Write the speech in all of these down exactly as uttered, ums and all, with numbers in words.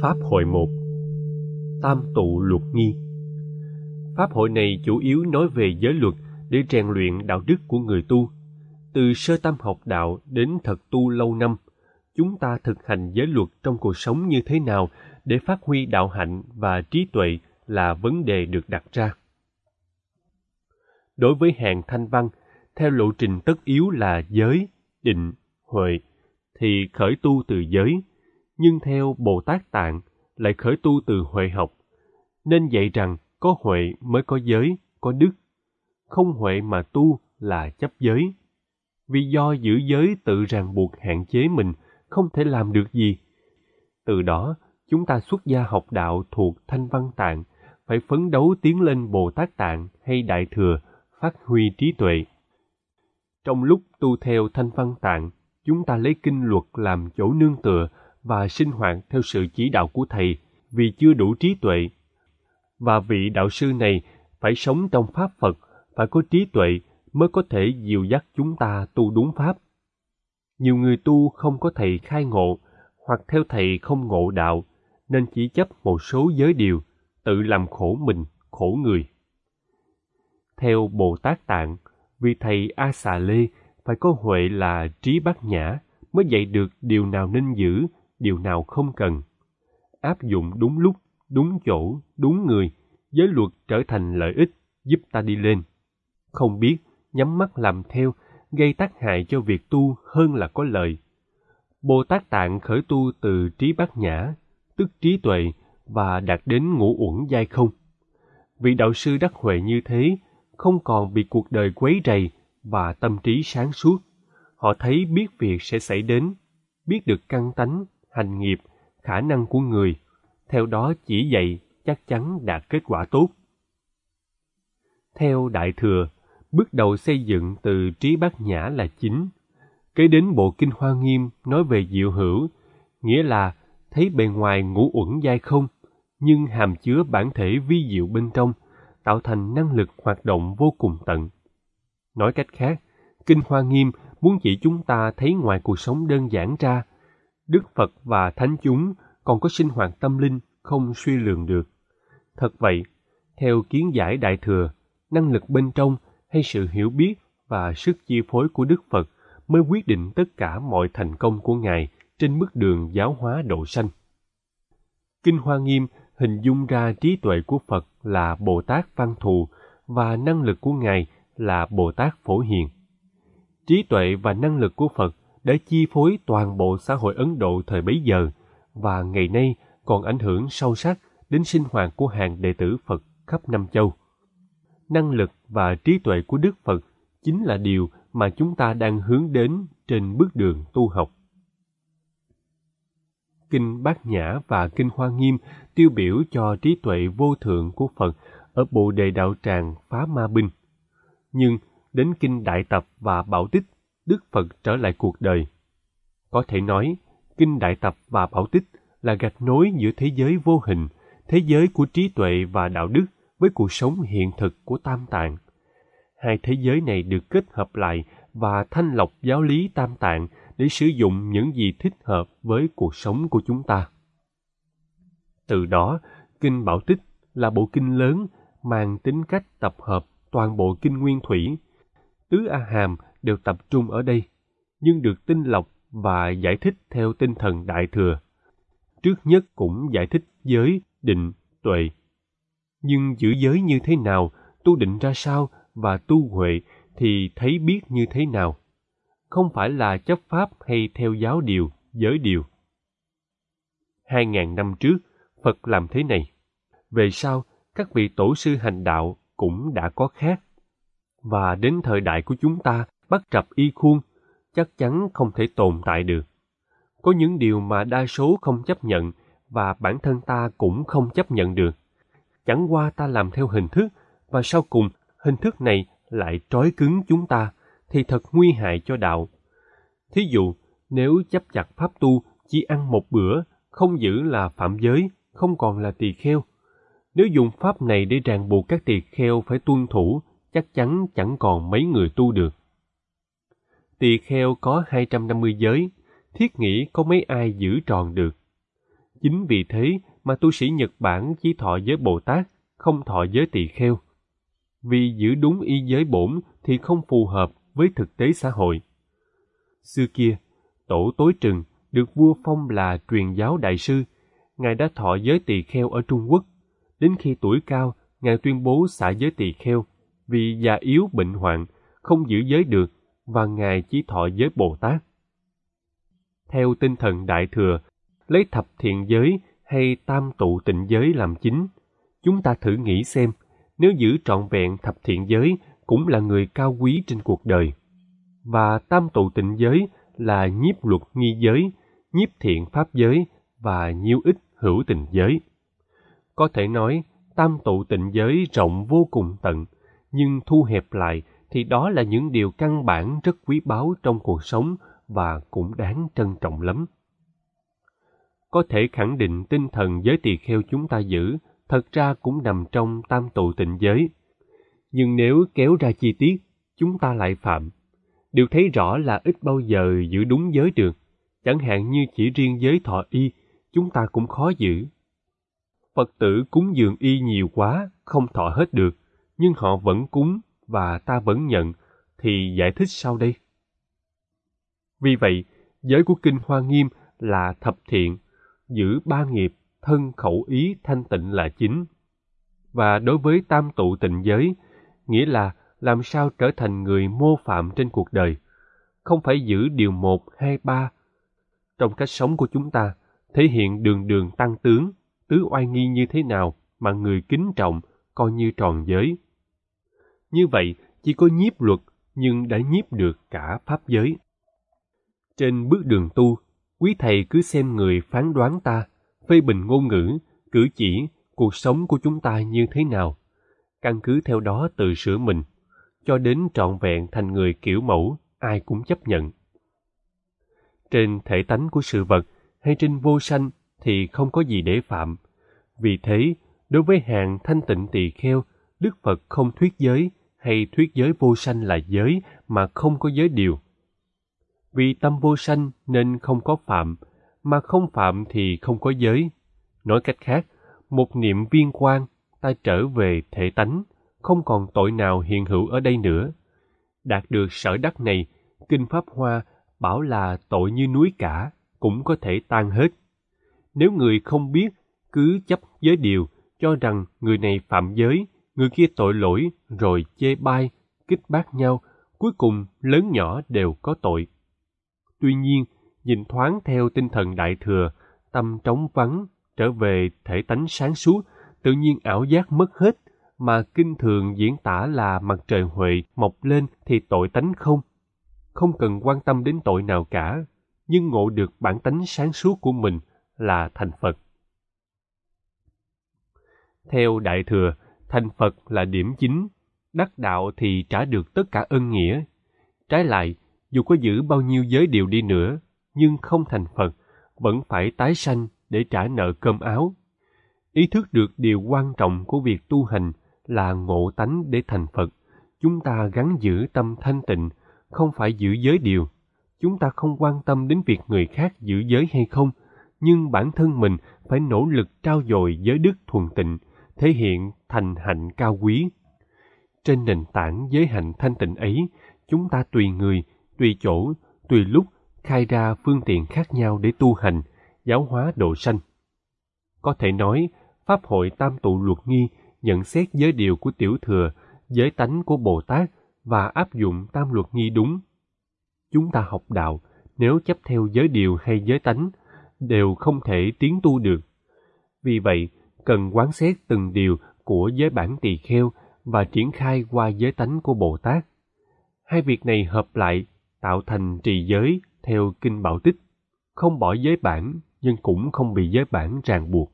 Pháp hội một. Tam tụ luật nghi. Pháp hội này chủ yếu nói về giới luật để rèn luyện đạo đức của người tu. Từ sơ tâm học đạo đến thật tu lâu năm, chúng ta thực hành giới luật trong cuộc sống như thế nào để phát huy đạo hạnh và trí tuệ là vấn đề được đặt ra. Đối với hàng thanh văn, theo lộ trình tất yếu là giới, định, huệ, thì khởi tu từ giới, nhưng theo Bồ Tát Tạng lại khởi tu từ huệ học, nên dạy rằng có huệ mới có giới, có đức. Không huệ mà tu là chấp giới. Vì do giữ giới tự ràng buộc hạn chế mình, không thể làm được gì. Từ đó, chúng ta xuất gia học đạo thuộc Thanh Văn Tạng, phải phấn đấu tiến lên Bồ Tát Tạng hay Đại Thừa, phát huy trí tuệ. Trong lúc tu theo Thanh Văn Tạng, chúng ta lấy kinh luật làm chỗ nương tựa và sinh hoạt theo sự chỉ đạo của Thầy vì chưa đủ trí tuệ. Và vị đạo sư này phải sống trong Pháp Phật, phải có trí tuệ mới có thể dìu dắt chúng ta tu đúng Pháp. Nhiều người tu không có Thầy khai ngộ, hoặc theo Thầy không ngộ đạo, nên chỉ chấp một số giới điều, tự làm khổ mình, khổ người. Theo Bồ Tát Tạng, vì Thầy A Xà Lê phải có huệ là trí bát nhã mới dạy được điều nào nên giữ, điều nào không cần. Áp dụng đúng lúc, đúng chỗ, đúng người, giới luật trở thành lợi ích giúp ta đi lên. Không biết, nhắm mắt làm theo, gây tác hại cho việc tu hơn là có lợi. Bồ Tát Tạng khởi tu từ trí bát nhã, tức trí tuệ, và đạt đến ngũ uẩn giai không. Vị đạo sư đắc huệ như thế, không còn bị cuộc đời quấy rầy và tâm trí sáng suốt. Họ thấy biết việc sẽ xảy đến, biết được căn tánh, hành nghiệp, khả năng của người, theo đó chỉ dạy chắc chắn đạt kết quả tốt. Theo Đại Thừa, bước đầu xây dựng từ trí bát nhã là chính. Kế đến bộ Kinh Hoa Nghiêm nói về diệu hữu, nghĩa là thấy bề ngoài ngũ uẩn giai không, nhưng hàm chứa bản thể vi diệu bên trong, tạo thành năng lực hoạt động vô cùng tận. Nói cách khác, Kinh Hoa Nghiêm muốn chỉ chúng ta thấy ngoài cuộc sống đơn giản ra, Đức Phật và Thánh chúng còn có sinh hoạt tâm linh không suy lường được. Thật vậy, theo kiến giải Đại Thừa, năng lực bên trong hay sự hiểu biết và sức chi phối của Đức Phật mới quyết định tất cả mọi thành công của Ngài trên bước đường giáo hóa độ sanh. Kinh Hoa Nghiêm hình dung ra trí tuệ của Phật là Bồ Tát Văn Thù và năng lực của Ngài là Bồ Tát Phổ Hiền. Trí tuệ và năng lực của Phật đã chi phối toàn bộ xã hội Ấn Độ thời bấy giờ và ngày nay còn ảnh hưởng sâu sắc đến sinh hoạt của hàng đệ tử Phật khắp năm châu. Năng lực và trí tuệ của Đức Phật chính là điều mà chúng ta đang hướng đến trên bước đường tu học. Kinh Bát Nhã và Kinh Hoa Nghiêm tiêu biểu cho trí tuệ vô thượng của Phật ở Bồ Đề Đạo Tràng phá ma binh. Nhưng đến Kinh Đại Tập và Bảo Tích, Đức Phật trở lại cuộc đời. Có thể nói, Kinh Đại Tập và Bảo Tích là gạch nối giữa thế giới vô hình, thế giới của trí tuệ và đạo đức với cuộc sống hiện thực của Tam Tạng. Hai thế giới này được kết hợp lại và thanh lọc giáo lý Tam Tạng để sử dụng những gì thích hợp với cuộc sống của chúng ta. Từ đó, Kinh Bảo Tích là bộ kinh lớn mang tính cách tập hợp toàn bộ kinh nguyên thủy. Tứ A Hàm đều tập trung ở đây, nhưng được tinh lọc và giải thích theo tinh thần Đại Thừa. Trước nhất cũng giải thích giới, định, tuệ. Nhưng giữ giới như thế nào, tu định ra sao và tu huệ thì thấy biết như thế nào. Không phải là chấp pháp hay theo giáo điều, giới điều. Hai ngàn năm trước, Phật làm thế này. Về sau, các vị tổ sư hành đạo cũng đã có khác. Và đến thời đại của chúng ta bắt rập y khuôn, chắc chắn không thể tồn tại được. Có những điều mà đa số không chấp nhận và bản thân ta cũng không chấp nhận được. Chẳng qua ta làm theo hình thức và sau cùng hình thức này lại trói cứng chúng ta thì thật nguy hại cho đạo. Thí dụ, nếu chấp chặt pháp tu chỉ ăn một bữa, không giữ là phạm giới, không còn là tỳ kheo. Nếu dùng pháp này để ràng buộc các tỳ kheo phải tuân thủ, chắc chắn chẳng còn mấy người tu được. Tỳ kheo có hai trăm năm mươi giới, thiết nghĩ có mấy ai giữ tròn được. Chính vì thế mà tu sĩ Nhật Bản chỉ thọ giới Bồ Tát, không thọ giới tỳ kheo. Vì giữ đúng y giới bổn thì không phù hợp với thực tế xã hội. Xưa kia, Tổ Tối Trừng được vua phong là truyền giáo đại sư. Ngài đã thọ giới tỳ kheo ở Trung Quốc. Đến khi tuổi cao, Ngài tuyên bố xả giới tỳ kheo vì già yếu bệnh hoạn, không giữ giới được, và Ngài chỉ thọ giới Bồ Tát. Theo tinh thần Đại Thừa, lấy thập thiện giới hay tam tụ tịnh giới làm chính. Chúng ta thử nghĩ xem, nếu giữ trọn vẹn thập thiện giới cũng là người cao quý trên cuộc đời. Và tam tụ tịnh giới là nhiếp luật nghi giới, nhiếp thiện pháp giới và nhiêu ích hữu tình giới. Có thể nói, tam tụ tịnh giới rộng vô cùng tận, nhưng thu hẹp lại thì đó là những điều căn bản rất quý báu trong cuộc sống và cũng đáng trân trọng lắm. Có thể khẳng định tinh thần giới tỳ kheo chúng ta giữ thật ra cũng nằm trong tam tụ tịnh giới. Nhưng nếu kéo ra chi tiết, chúng ta lại phạm. Điều thấy rõ là ít bao giờ giữ đúng giới được. Chẳng hạn như chỉ riêng giới thọ y, chúng ta cũng khó giữ. Phật tử cúng dường y nhiều quá, không thọ hết được, nhưng họ vẫn cúng và ta vẫn nhận, thì giải thích sao đây? Vì vậy, giới của Kinh Hoa Nghiêm là thập thiện, giữ ba nghiệp, thân khẩu ý thanh tịnh là chính. Và đối với tam tụ tịnh giới, nghĩa là làm sao trở thành người mô phạm trên cuộc đời, không phải giữ điều một, hai, ba. Trong cách sống của chúng ta, thể hiện đường đường tăng tướng, tứ oai nghi như thế nào mà người kính trọng, coi như tròn giới. Như vậy, chỉ có nhiếp luật, nhưng đã nhiếp được cả pháp giới. Trên bước đường tu, quý thầy cứ xem người phán đoán ta, phê bình ngôn ngữ, cử chỉ, cuộc sống của chúng ta như thế nào. Căn cứ theo đó tự sửa mình, cho đến trọn vẹn thành người kiểu mẫu, ai cũng chấp nhận. Trên thể tánh của sự vật hay trên vô sanh thì không có gì để phạm. Vì thế, đối với hàng thanh tịnh tỳ kheo, Đức Phật không thuyết giới hay thuyết giới vô sanh là giới mà không có giới điều. Vì tâm vô sanh nên không có phạm, mà không phạm thì không có giới. Nói cách khác, một niệm viên quang, ta trở về thể tánh, không còn tội nào hiện hữu ở đây nữa. Đạt được sở đắc này, Kinh Pháp Hoa bảo là tội như núi cả, cũng có thể tan hết. Nếu người không biết, cứ chấp giới điều, cho rằng người này phạm giới, người kia tội lỗi, rồi chê bai, kích bác nhau, cuối cùng lớn nhỏ đều có tội. Tuy nhiên, nhìn thoáng theo tinh thần Đại Thừa, tâm trống vắng, trở về thể tánh sáng suốt, tự nhiên ảo giác mất hết, mà kinh thường diễn tả là mặt trời huệ mọc lên thì tội tánh không. Không cần quan tâm đến tội nào cả, nhưng ngộ được bản tánh sáng suốt của mình là thành Phật. Theo Đại Thừa, thành Phật là điểm chính, đắc đạo thì trả được tất cả ân nghĩa. Trái lại, dù có giữ bao nhiêu giới điều đi nữa, nhưng không thành Phật, vẫn phải tái sanh để trả nợ cơm áo. Ý thức được điều quan trọng của việc tu hành là ngộ tánh để thành Phật. Chúng ta gắng giữ tâm thanh tịnh, không phải giữ giới điều. Chúng ta không quan tâm đến việc người khác giữ giới hay không, nhưng bản thân mình phải nỗ lực trau dồi giới đức thuần tịnh, thể hiện thành hạnh cao quý. Trên nền tảng giới hạnh thanh tịnh ấy, chúng ta tùy người, tùy chỗ, tùy lúc khai ra phương tiện khác nhau để tu hành, giáo hóa độ sanh. Có thể nói, Pháp hội Tam Tụ Luật Nghi nhận xét giới điều của Tiểu Thừa, giới tánh của Bồ Tát và áp dụng Tam Luật Nghi đúng. Chúng ta học đạo, nếu chấp theo giới điều hay giới tánh, đều không thể tiến tu được. Vì vậy, cần quán xét từng điều của giới bản tỳ kheo và triển khai qua giới tánh của Bồ Tát. Hai việc này hợp lại, tạo thành trì giới theo Kinh Bảo Tích, không bỏ giới bản nhưng cũng không bị giới bản ràng buộc.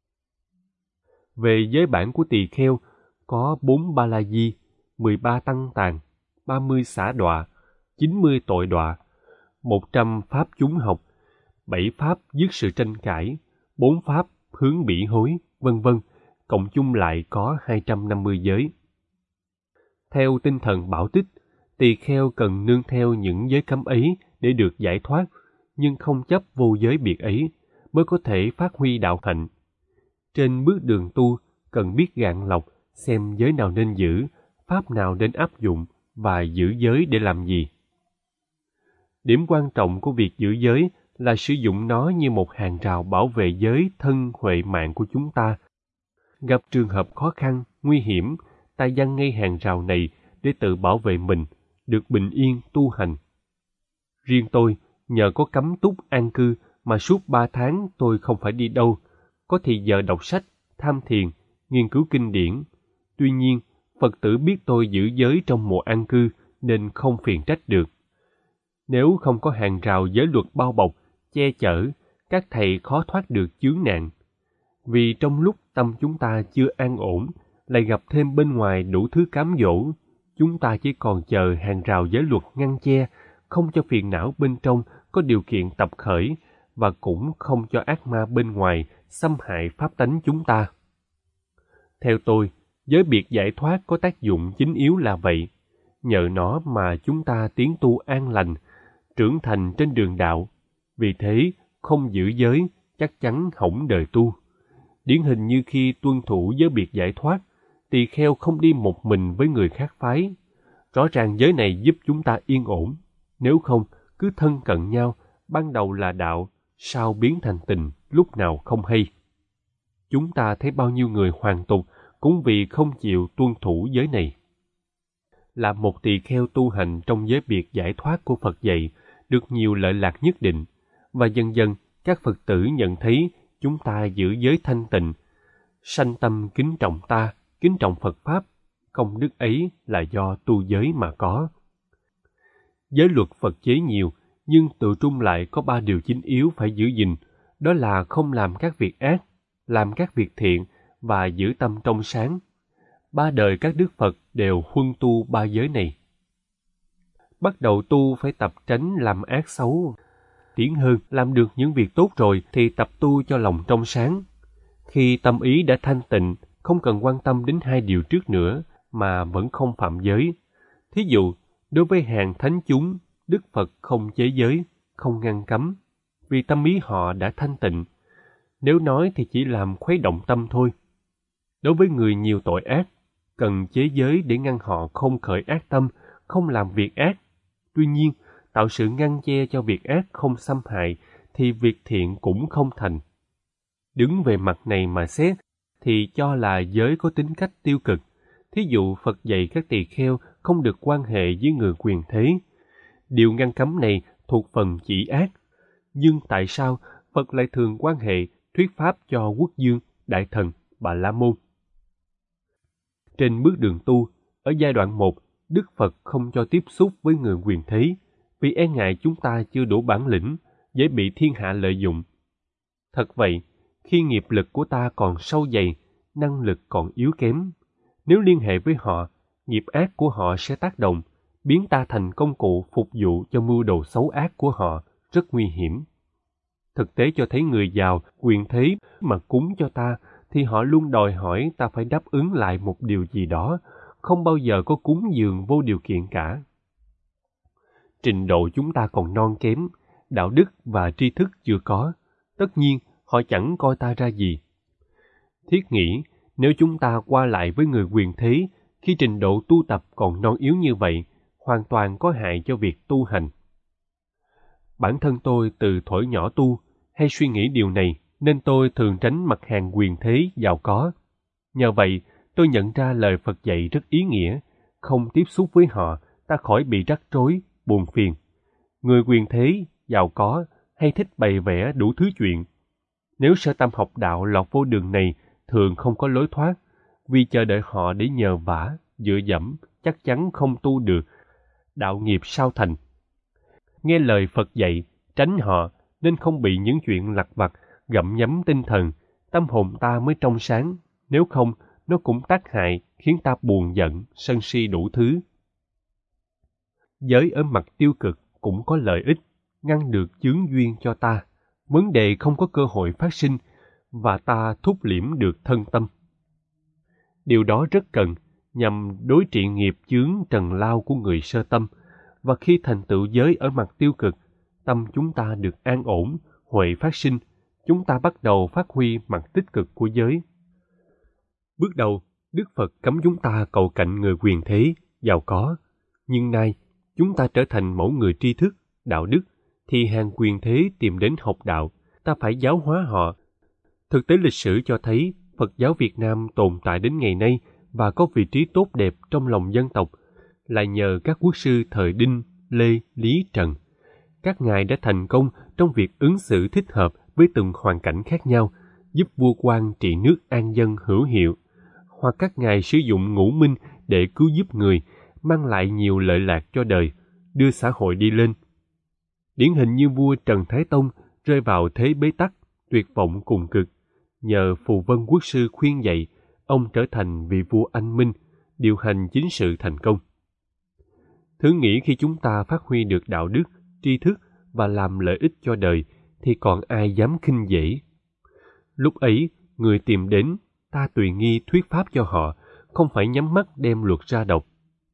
Về giới bản của tỳ kheo, có bốn ba la di, mười ba tăng tàn, ba mươi xả đọa, chín mươi tội đọa, một trăm pháp chúng học, bảy pháp dứt sự tranh cãi, bốn pháp hướng bỉ hối, vân vân, cộng chung lại có hai trăm năm mươi giới. Theo tinh thần Bảo Tích, tỳ kheo cần nương theo những giới cấm ấy để được giải thoát, nhưng không chấp vô giới biệt ấy, mới có thể phát huy đạo hạnh. Trên bước đường tu, cần biết gạn lọc, xem giới nào nên giữ, pháp nào nên áp dụng và giữ giới để làm gì. Điểm quan trọng của việc giữ giới là sử dụng nó như một hàng rào bảo vệ giới thân huệ mạng của chúng ta. Gặp trường hợp khó khăn, nguy hiểm, ta giăng ngay hàng rào này để tự bảo vệ mình, được bình yên tu hành. Riêng tôi, nhờ có cấm túc an cư mà suốt ba tháng tôi không phải đi đâu, có thì giờ đọc sách, tham thiền, nghiên cứu kinh điển. Tuy nhiên, Phật tử biết tôi giữ giới trong mùa an cư nên không phiền trách được. Nếu không có hàng rào giới luật bao bọc, che chở, các thầy khó thoát được chướng nạn. Vì trong lúc tâm chúng ta chưa an ổn, lại gặp thêm bên ngoài đủ thứ cám dỗ, chúng ta chỉ còn chờ hàng rào giới luật ngăn che, không cho phiền não bên trong có điều kiện tập khởi, và cũng không cho ác ma bên ngoài xâm hại pháp tánh chúng ta. Theo tôi, giới biệt giải thoát có tác dụng chính yếu là vậy. Nhờ nó mà chúng ta tiến tu an lành, trưởng thành trên đường đạo. Vì thế, không giữ giới, chắc chắn hỏng đời tu. Điển hình như khi tuân thủ giới biệt giải thoát, tỳ kheo không đi một mình với người khác phái. Rõ ràng giới này giúp chúng ta yên ổn. Nếu không, cứ thân cận nhau, ban đầu là đạo, sau biến thành tình, lúc nào không hay. Chúng ta thấy bao nhiêu người hoàn tục cũng vì không chịu tuân thủ giới này. Là một tỳ kheo tu hành trong giới biệt giải thoát của Phật dạy, được nhiều lợi lạc nhất định, và dần dần các Phật tử nhận thấy chúng ta giữ giới thanh tịnh, sanh tâm kính trọng ta, kính trọng Phật Pháp, công đức ấy là do tu giới mà có. Giới luật Phật chế nhiều, nhưng tự trung lại có ba điều chính yếu phải giữ gìn, đó là không làm các việc ác, làm các việc thiện và giữ tâm trong sáng. Ba đời các đức Phật đều huân tu ba giới này. Bắt đầu tu phải tập tránh làm ác xấu. Tiến hơn, làm được những việc tốt rồi thì tập tu cho lòng trong sáng. Khi tâm ý đã thanh tịnh, không cần quan tâm đến hai điều trước nữa mà vẫn không phạm giới. Thí dụ, đối với hàng thánh chúng, Đức Phật không chế giới, không ngăn cấm, vì tâm ý họ đã thanh tịnh. Nếu nói thì chỉ làm khuấy động tâm thôi. Đối với người nhiều tội ác, cần chế giới để ngăn họ không khởi ác tâm, không làm việc ác. Tuy nhiên, tạo sự ngăn che cho việc ác không xâm hại, thì việc thiện cũng không thành. Đứng về mặt này mà xét, thì cho là giới có tính cách tiêu cực. Thí dụ Phật dạy các tỳ kheo không được quan hệ với người quyền thế. Điều ngăn cấm này thuộc phần chỉ ác. Nhưng tại sao Phật lại thường quan hệ thuyết pháp cho quốc dương, đại thần, bà la môn? Trên bước đường tu, ở giai đoạn một, Đức Phật không cho tiếp xúc với người quyền thế, vì e ngại chúng ta chưa đủ bản lĩnh, dễ bị thiên hạ lợi dụng. Thật vậy, khi nghiệp lực của ta còn sâu dày, năng lực còn yếu kém, nếu liên hệ với họ, nghiệp ác của họ sẽ tác động, biến ta thành công cụ phục vụ cho mưu đồ xấu ác của họ, rất nguy hiểm. Thực tế cho thấy người giàu, quyền thế mà cúng cho ta, thì họ luôn đòi hỏi ta phải đáp ứng lại một điều gì đó, không bao giờ có cúng dường vô điều kiện cả. Trình độ chúng ta còn non kém, đạo đức và tri thức chưa có, tất nhiên họ chẳng coi ta ra gì. Thiết nghĩ, nếu chúng ta qua lại với người quyền thế, khi trình độ tu tập còn non yếu như vậy, hoàn toàn có hại cho việc tu hành. Bản thân tôi từ thuở nhỏ tu, hay suy nghĩ điều này, nên tôi thường tránh mặt hàng quyền thế giàu có. Nhờ vậy, tôi nhận ra lời Phật dạy rất ý nghĩa, không tiếp xúc với họ, ta khỏi bị rắc rối, buồn phiền. Người quyền thế, giàu có, hay thích bày vẽ đủ thứ chuyện. Nếu sơ tâm học đạo lọt vô đường này, thường không có lối thoát, vì chờ đợi họ để nhờ vả, dựa dẫm, chắc chắn không tu được, đạo nghiệp sao thành. Nghe lời Phật dạy, tránh họ, nên không bị những chuyện lặt vặt, gặm nhấm tinh thần, tâm hồn ta mới trong sáng, nếu không, nó cũng tác hại, khiến ta buồn giận, sân si đủ thứ. Giới ở mặt tiêu cực cũng có lợi ích, ngăn được chướng duyên cho ta, vấn đề không có cơ hội phát sinh, và ta thúc liễm được thân tâm. Điều đó rất cần, nhằm đối trị nghiệp chướng trần lao của người sơ tâm, và khi thành tựu giới ở mặt tiêu cực, tâm chúng ta được an ổn, huệ phát sinh, chúng ta bắt đầu phát huy mặt tích cực của giới. Bước đầu, Đức Phật cấm chúng ta cầu cạnh người quyền thế, giàu có. Nhưng nay, chúng ta trở thành mẫu người tri thức, đạo đức, thì hàng quyền thế tìm đến học đạo, ta phải giáo hóa họ. Thực tế lịch sử cho thấy Phật giáo Việt Nam tồn tại đến ngày nay và có vị trí tốt đẹp trong lòng dân tộc là nhờ các quốc sư thời Đinh, Lê, Lý, Trần. Các ngài đã thành công trong việc ứng xử thích hợp với từng hoàn cảnh khác nhau, giúp vua quan trị nước an dân hữu hiệu. Hoặc các ngài sử dụng ngũ minh để cứu giúp người, mang lại nhiều lợi lạc cho đời, đưa xã hội đi lên. Điển hình như vua Trần Thái Tông rơi vào thế bế tắc, tuyệt vọng cùng cực. Nhờ Phù Vân Quốc sư khuyên dạy, ông trở thành vị vua anh minh, điều hành chính sự thành công. Thử nghĩ khi chúng ta phát huy được đạo đức, tri thức và làm lợi ích cho đời, thì còn ai dám khinh dễ. Lúc ấy, người tìm đến, ta tùy nghi thuyết pháp cho họ, không phải nhắm mắt đem luật ra đọc.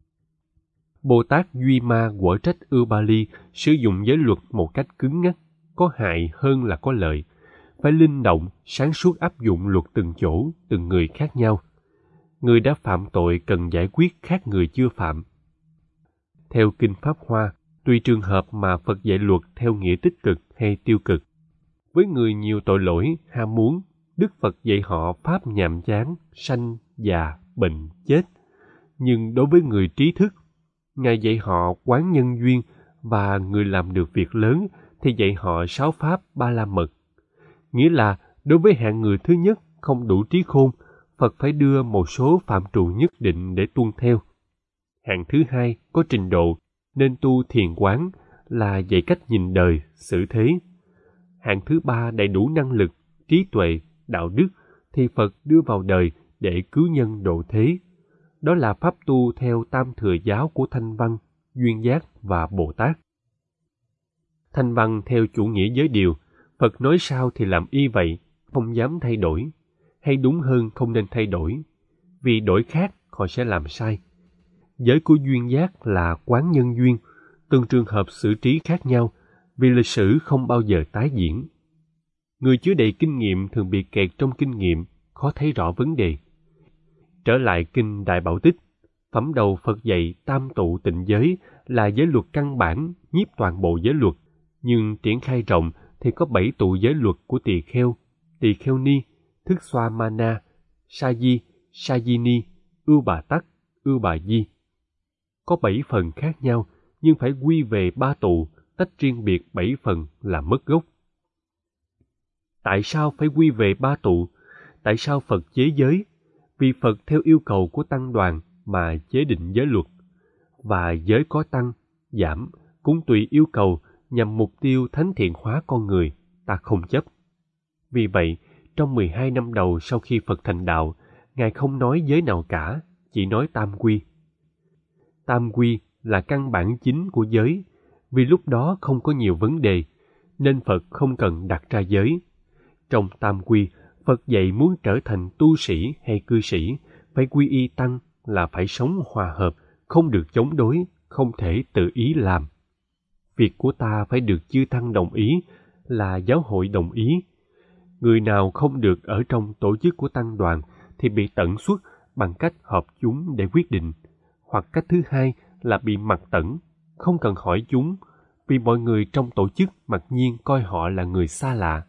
Bồ Tát Duy Ma quở trách Ưu Ba Ly sử dụng giới luật một cách cứng ngắc, có hại hơn là có lợi. Phải linh động, sáng suốt áp dụng luật từng chỗ, từng người khác nhau. Người đã phạm tội cần giải quyết khác người chưa phạm. Theo Kinh Pháp Hoa, tùy trường hợp mà Phật dạy luật theo nghĩa tích cực hay tiêu cực. Với người nhiều tội lỗi, ham muốn, Đức Phật dạy họ pháp nhàm chán, sanh, già, bệnh, chết. Nhưng đối với người trí thức, Ngài dạy họ quán nhân duyên, và người làm được việc lớn thì dạy họ sáu pháp ba la mật. Nghĩa là đối với hạng người thứ nhất không đủ trí khôn, Phật phải đưa một số phạm trù nhất định để tuân theo. Hạng thứ hai có trình độ nên tu thiền quán, là dạy cách nhìn đời, xử thế. Hạng thứ ba đầy đủ năng lực, trí tuệ, đạo đức thì Phật đưa vào đời để cứu nhân độ thế. Đó là pháp tu theo tam thừa giáo của Thanh Văn, Duyên Giác và Bồ Tát. Thanh Văn theo chủ nghĩa giới điều, Phật nói sao thì làm y vậy, không dám thay đổi. Hay đúng hơn không nên thay đổi, vì đổi khác họ sẽ làm sai. Giới của Duyên Giác là quán nhân duyên, từng trường hợp xử trí khác nhau, vì lịch sử không bao giờ tái diễn. Người chứa đầy kinh nghiệm thường bị kẹt trong kinh nghiệm, khó thấy rõ vấn đề. Trở lại Kinh Đại Bảo Tích, phẩm đầu Phật dạy tam tụ tịnh giới là giới luật căn bản, nhiếp toàn bộ giới luật, nhưng triển khai rộng thì có bảy tụ giới luật của tỳ kheo, tỳ kheo ni, thức xoa mana, sa di, sa di ni, ưu bà tắc, ưu bà di. Có bảy phần khác nhau, nhưng phải quy về ba tụ, tách riêng biệt bảy phần là mất gốc. Tại sao phải quy về ba tụ? Tại sao Phật chế giới? Vì Phật theo yêu cầu của tăng đoàn mà chế định giới luật, và giới có tăng, giảm cũng tùy yêu cầu nhằm mục tiêu thánh thiện hóa con người, ta không chấp. Vì vậy, trong mười hai năm đầu sau khi Phật thành đạo, Ngài không nói giới nào cả, chỉ nói tam quy. Tam quy là căn bản chính của giới, vì lúc đó không có nhiều vấn đề, nên Phật không cần đặt ra giới. Trong tam quy, Phật dạy muốn trở thành tu sĩ hay cư sĩ, phải quy y tăng là phải sống hòa hợp, không được chống đối, không thể tự ý làm. Việc của ta phải được chư tăng đồng ý, là giáo hội đồng ý. Người nào không được ở trong tổ chức của tăng đoàn thì bị tận xuất bằng cách họp chúng để quyết định. Hoặc cách thứ hai là bị mặc tẩn, không cần hỏi chúng, vì mọi người trong tổ chức mặc nhiên coi họ là người xa lạ.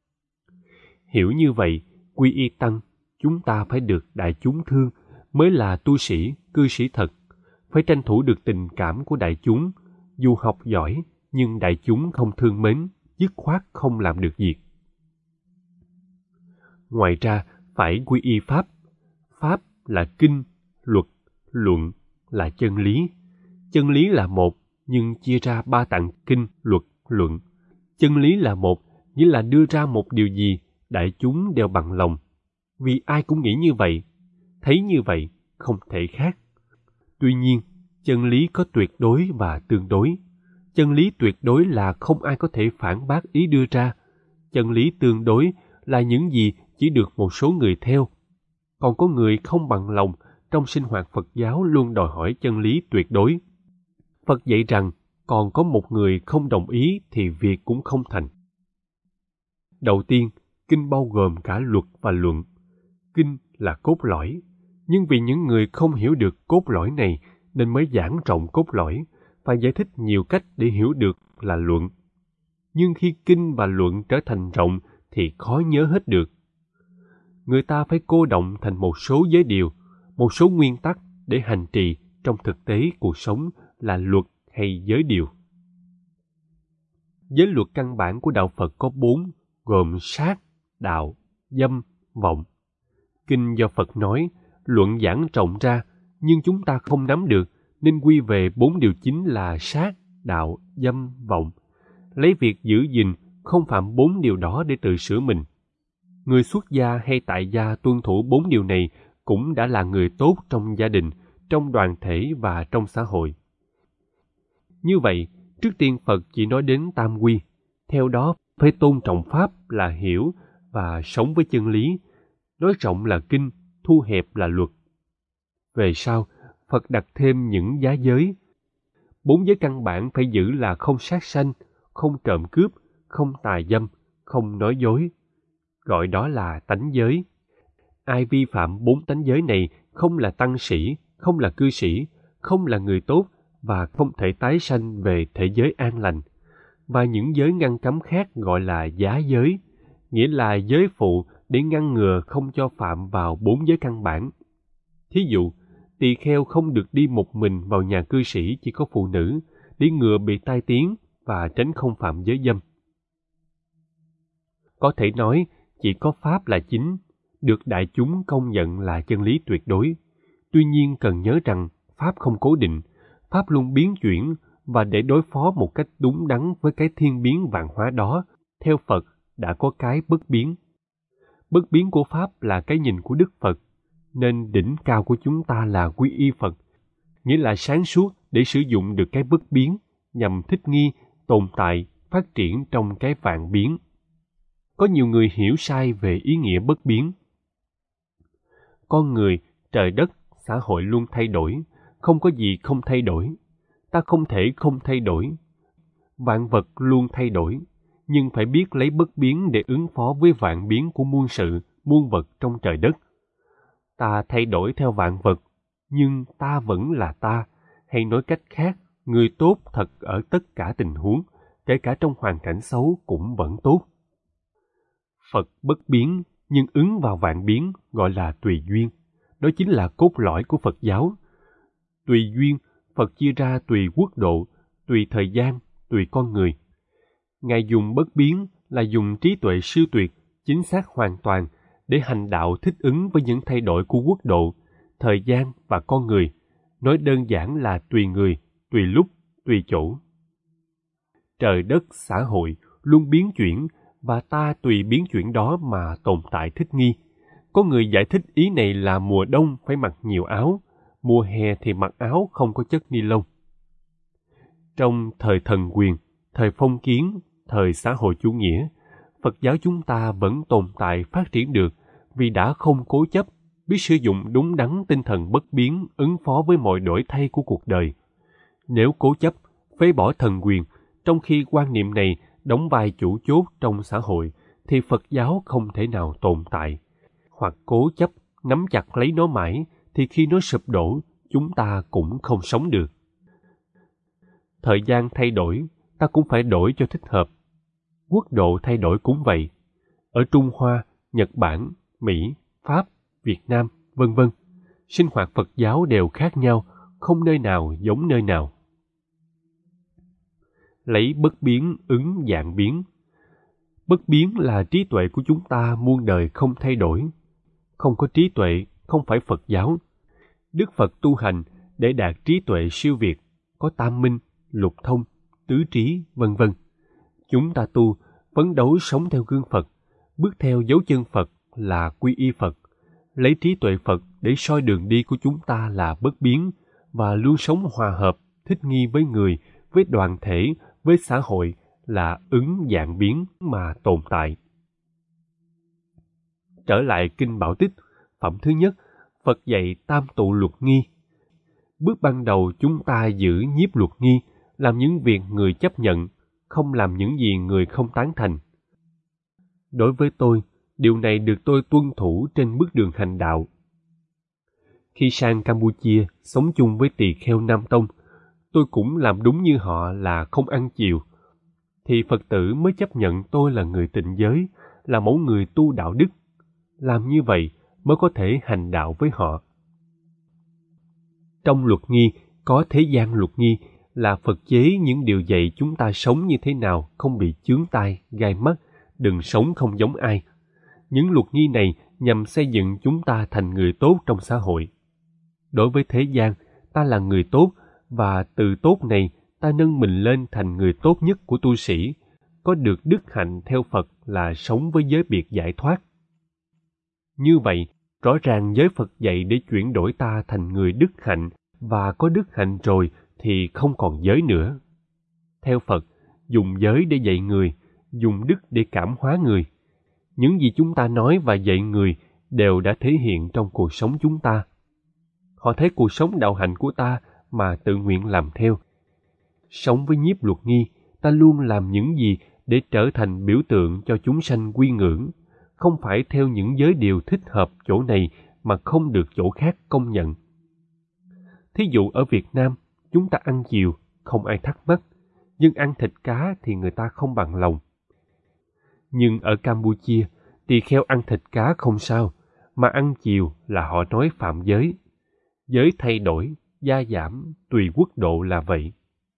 Hiểu như vậy, quy y tăng, chúng ta phải được đại chúng thương mới là tu sĩ, cư sĩ thật. Phải tranh thủ được tình cảm của đại chúng, dù học giỏi nhưng đại chúng không thương mến, dứt khoát không làm được việc. Ngoài ra, phải quy y pháp. Pháp là kinh, luật, luận là chân lý. Chân lý là một, nhưng chia ra ba tạng kinh, luật, luận. Chân lý là một, nghĩa là đưa ra một điều gì, đại chúng đều bằng lòng. Vì ai cũng nghĩ như vậy, thấy như vậy, không thể khác. Tuy nhiên, chân lý có tuyệt đối và tương đối. Chân lý tuyệt đối là không ai có thể phản bác ý đưa ra. Chân lý tương đối là những gì chỉ được một số người theo. Còn có người không bằng lòng, trong sinh hoạt Phật giáo luôn đòi hỏi chân lý tuyệt đối. Phật dạy rằng, còn có một người không đồng ý thì việc cũng không thành. Đầu tiên, kinh bao gồm cả luật và luận. Kinh là cốt lõi, nhưng vì những người không hiểu được cốt lõi này nên mới giảng rộng cốt lõi, phải giải thích nhiều cách để hiểu được là luận. Nhưng khi kinh và luận trở thành rộng thì khó nhớ hết được. Người ta phải cô đọng thành một số giới điều, một số nguyên tắc để hành trì trong thực tế cuộc sống là luật hay giới điều. Giới luật căn bản của đạo Phật có bốn, gồm sát, đạo, dâm, vọng. Kinh do Phật nói, luận giảng rộng ra, nhưng chúng ta không nắm được, nên quy về bốn điều chính là sát, đạo, dâm, vọng. Lấy việc giữ gìn, không phạm bốn điều đó để tự sửa mình. Người xuất gia hay tại gia tuân thủ bốn điều này cũng đã là người tốt trong gia đình, trong đoàn thể và trong xã hội. Như vậy, trước tiên Phật chỉ nói đến tam quy, theo đó phải tôn trọng Pháp là hiểu và sống với chân lý, nói rộng là kinh, thu hẹp là luật. Về sau, Phật đặt thêm những giá giới. Bốn giới căn bản phải giữ là không sát sanh, không trộm cướp, không tà dâm, không nói dối. Gọi đó là tánh giới. Ai vi phạm bốn tánh giới này không là tăng sĩ, không là cư sĩ, không là người tốt và không thể tái sanh về thể giới an lành. Và những giới ngăn cấm khác gọi là giá giới, nghĩa là giới phụ để ngăn ngừa không cho phạm vào bốn giới căn bản. Thí dụ, tỳ kheo không được đi một mình vào nhà cư sĩ chỉ có phụ nữ, để ngừa bị tai tiếng và tránh không phạm giới dâm. Có thể nói, chỉ có Pháp là chính, được đại chúng công nhận là chân lý tuyệt đối. Tuy nhiên cần nhớ rằng Pháp không cố định, Pháp luôn biến chuyển, và để đối phó một cách đúng đắn với cái thiên biến vạn hóa đó, theo Phật đã có cái bất biến. Bất biến của Pháp là cái nhìn của Đức Phật, nên đỉnh cao của chúng ta là quy y Phật, nghĩa là sáng suốt để sử dụng được cái bất biến nhằm thích nghi, tồn tại, phát triển trong cái vạn biến. Có nhiều người hiểu sai về ý nghĩa bất biến. Con người, trời đất, xã hội luôn thay đổi, không có gì không thay đổi. Ta không thể không thay đổi. Vạn vật luôn thay đổi, nhưng phải biết lấy bất biến để ứng phó với vạn biến của muôn sự, muôn vật trong trời đất. Ta thay đổi theo vạn vật, nhưng ta vẫn là ta, hay nói cách khác, người tốt thật ở tất cả tình huống, kể cả trong hoàn cảnh xấu cũng vẫn tốt. Phật bất biến, nhưng ứng vào vạn biến gọi là tùy duyên. Đó chính là cốt lõi của Phật giáo. Tùy duyên, Phật chia ra tùy quốc độ, tùy thời gian, tùy con người. Ngài dùng bất biến là dùng trí tuệ siêu tuyệt, chính xác hoàn toàn để hành đạo thích ứng với những thay đổi của quốc độ, thời gian và con người. Nói đơn giản là tùy người, tùy lúc, tùy chỗ. Trời đất, xã hội luôn biến chuyển và ta tùy biến chuyển đó mà tồn tại thích nghi. Có người giải thích ý này là mùa đông phải mặc nhiều áo, mùa hè thì mặc áo không có chất ni lông. Trong thời thần quyền, thời phong kiến, thời xã hội chủ nghĩa, Phật giáo chúng ta vẫn tồn tại phát triển được vì đã không cố chấp, biết sử dụng đúng đắn tinh thần bất biến ứng phó với mọi đổi thay của cuộc đời. Nếu cố chấp, phế bỏ thần quyền, trong khi quan niệm này đóng vai chủ chốt trong xã hội, thì Phật giáo không thể nào tồn tại. Hoặc cố chấp, nắm chặt lấy nó mãi, thì khi nó sụp đổ, chúng ta cũng không sống được. Thời gian thay đổi, ta cũng phải đổi cho thích hợp. Quốc độ thay đổi cũng vậy. Ở Trung Hoa, Nhật Bản, Mỹ, Pháp, Việt Nam, vân vân, sinh hoạt Phật giáo đều khác nhau, không nơi nào giống nơi nào. Lấy bất biến ứng vạn biến. Bất biến là trí tuệ của chúng ta muôn đời không thay đổi. Không có trí tuệ, không phải Phật giáo. Đức Phật tu hành để đạt trí tuệ siêu việt, có tam minh, lục thông, tứ trí, vân vân. Chúng ta tu, phấn đấu sống theo gương Phật, bước theo dấu chân Phật là quy y Phật, lấy trí tuệ Phật để soi đường đi của chúng ta là bất biến và luôn sống hòa hợp, thích nghi với người, với đoàn thể, với xã hội là ứng vạn biến mà tồn tại. Trở lại Kinh Bảo Tích, phẩm thứ nhất, Phật dạy tam tụ luật nghi. Bước ban đầu chúng ta giữ nhiếp luật nghi, làm những việc người chấp nhận, không làm những gì người không tán thành. Đối với tôi, điều này được tôi tuân thủ trên bước đường hành đạo. Khi sang Campuchia sống chung với tỳ kheo Nam Tông, tôi cũng làm đúng như họ là không ăn chiều. Thì Phật tử mới chấp nhận tôi là người tịnh giới, là mẫu người tu đạo đức. Làm như vậy mới có thể hành đạo với họ. Trong luật nghi có thế gian luật nghi là Phật chế những điều dạy chúng ta sống như thế nào không bị chướng tai, gai mắt, đừng sống không giống ai. Những luật nghi này nhằm xây dựng chúng ta thành người tốt trong xã hội. Đối với thế gian, ta là người tốt, và từ tốt này ta nâng mình lên thành người tốt nhất của tu sĩ, có được đức hạnh theo Phật là sống với giới biệt giải thoát. Như vậy, rõ ràng giới Phật dạy để chuyển đổi ta thành người đức hạnh, và có đức hạnh rồi thì không còn giới nữa. Theo Phật, dùng giới để dạy người, dùng đức để cảm hóa người. Những gì chúng ta nói và dạy người đều đã thể hiện trong cuộc sống chúng ta. Họ thấy cuộc sống đạo hạnh của ta mà tự nguyện làm theo. Sống với nhiếp luật nghi, ta luôn làm những gì để trở thành biểu tượng cho chúng sanh quy ngưỡng, không phải theo những giới điều thích hợp chỗ này mà không được chỗ khác công nhận. Thí dụ ở Việt Nam, chúng ta ăn chiều, không ai thắc mắc, nhưng ăn thịt cá thì người ta không bằng lòng. Nhưng ở Campuchia, tỳ kheo ăn thịt cá không sao, mà ăn chiều là họ nói phạm giới. Giới thay đổi, gia giảm, tùy quốc độ là vậy.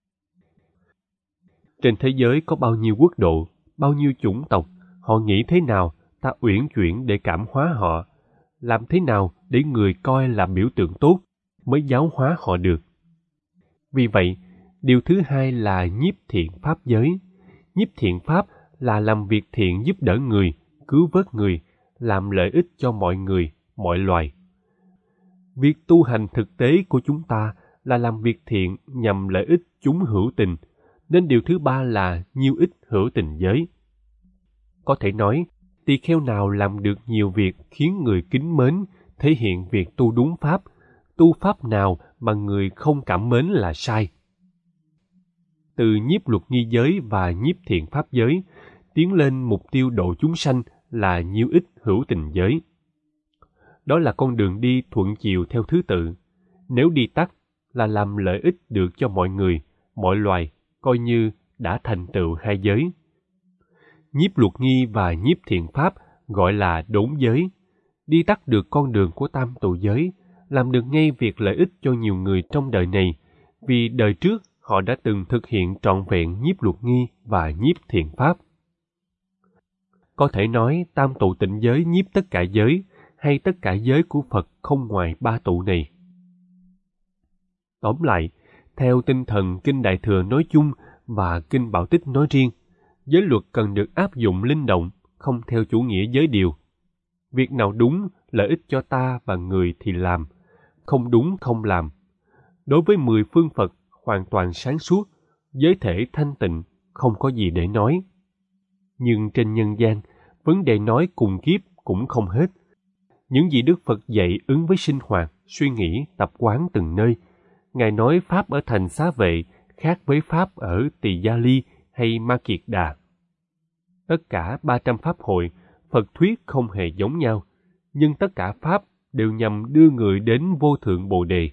Trên thế giới có bao nhiêu quốc độ, bao nhiêu chủng tộc, họ nghĩ thế nào, ta uyển chuyển để cảm hóa họ. Làm thế nào để người coi là biểu tượng tốt, mới giáo hóa họ được. Vì vậy, điều thứ hai là nhiếp thiện pháp giới. Nhiếp thiện pháp là làm việc thiện giúp đỡ người, cứu vớt người, làm lợi ích cho mọi người, mọi loài. Việc tu hành thực tế của chúng ta là làm việc thiện nhằm lợi ích chúng hữu tình, nên điều thứ ba là nhiêu ích hữu tình giới. Có thể nói, tỳ kheo nào làm được nhiều việc khiến người kính mến, thể hiện việc tu đúng pháp, tu pháp nào mà người không cảm mến là sai. Từ nhiếp luật nghi giới và nhiếp thiện pháp giới, tiến lên mục tiêu độ chúng sanh là nhiêu ích hữu tình giới. Đó là con đường đi thuận chiều theo thứ tự. Nếu đi tắt là làm lợi ích được cho mọi người, mọi loài, coi như đã thành tựu hai giới. Nhiếp luật nghi và nhiếp thiện pháp gọi là đốn giới. Đi tắt được con đường của tam tụ giới, làm được ngay việc lợi ích cho nhiều người trong đời này, vì đời trước họ đã từng thực hiện trọn vẹn nhiếp luật nghi và nhiếp thiện pháp. Có thể nói tam tụ tịnh giới nhiếp tất cả giới, hay tất cả giới của Phật không ngoài ba tụ này. Tóm lại, theo tinh thần Kinh Đại Thừa nói chung và Kinh Bảo Tích nói riêng, giới luật cần được áp dụng linh động, không theo chủ nghĩa giới điều. Việc nào đúng, lợi ích cho ta và người thì làm, không đúng không làm. Đối với mười phương Phật hoàn toàn sáng suốt, giới thể thanh tịnh, không có gì để nói. Nhưng trên nhân gian, vấn đề nói cùng kiếp cũng không hết. Những gì Đức Phật dạy ứng với sinh hoạt, suy nghĩ, tập quán từng nơi. Ngài nói Pháp ở thành Xá Vệ khác với Pháp ở Tỳ Gia Ly hay Ma Kiệt Đà. Tất cả ba trăm Pháp hội, Phật thuyết không hề giống nhau, nhưng tất cả Pháp đều nhằm đưa người đến vô thượng Bồ Đề.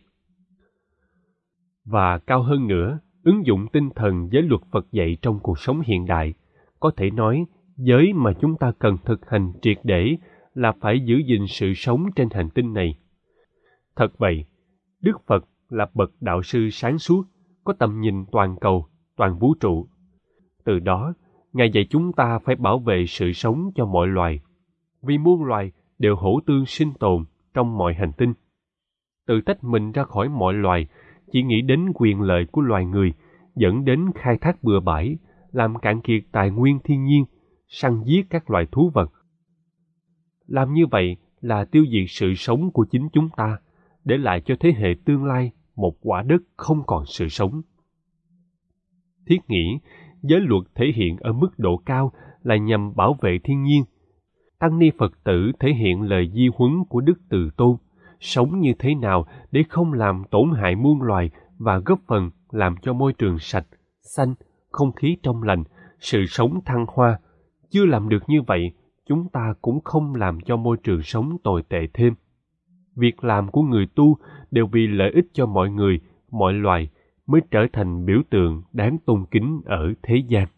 Và cao hơn nữa, ứng dụng tinh thần giới luật Phật dạy trong cuộc sống hiện đại, có thể nói giới mà chúng ta cần thực hành triệt để là phải giữ gìn sự sống trên hành tinh này. Thật vậy, Đức Phật là bậc đạo sư sáng suốt, có tầm nhìn toàn cầu, toàn vũ trụ. Từ đó, Ngài dạy chúng ta phải bảo vệ sự sống cho mọi loài, vì muôn loài đều hỗ tương sinh tồn trong mọi hành tinh. Tự tách mình ra khỏi mọi loài, chỉ nghĩ đến quyền lợi của loài người, dẫn đến khai thác bừa bãi, làm cạn kiệt tài nguyên thiên nhiên, săn giết các loài thú vật. Làm như vậy là tiêu diệt sự sống của chính chúng ta, để lại cho thế hệ tương lai một quả đất không còn sự sống. Thiết nghĩ, giới luật thể hiện ở mức độ cao là nhằm bảo vệ thiên nhiên. Tăng ni Phật tử thể hiện lời di huấn của Đức Từ Tôn, sống như thế nào để không làm tổn hại muôn loài và góp phần làm cho môi trường sạch, xanh, không khí trong lành, sự sống thăng hoa. Chưa làm được như vậy, chúng ta cũng không làm cho môi trường sống tồi tệ thêm. Việc làm của người tu đều vì lợi ích cho mọi người, mọi loài mới trở thành biểu tượng đáng tôn kính ở thế gian.